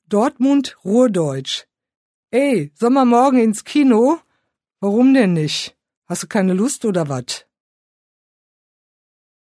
Dortmund Ruhrdeutsch. Ey, sollen wir morgen ins Kino? Warum denn nicht? Hast du keine Lust oder wat?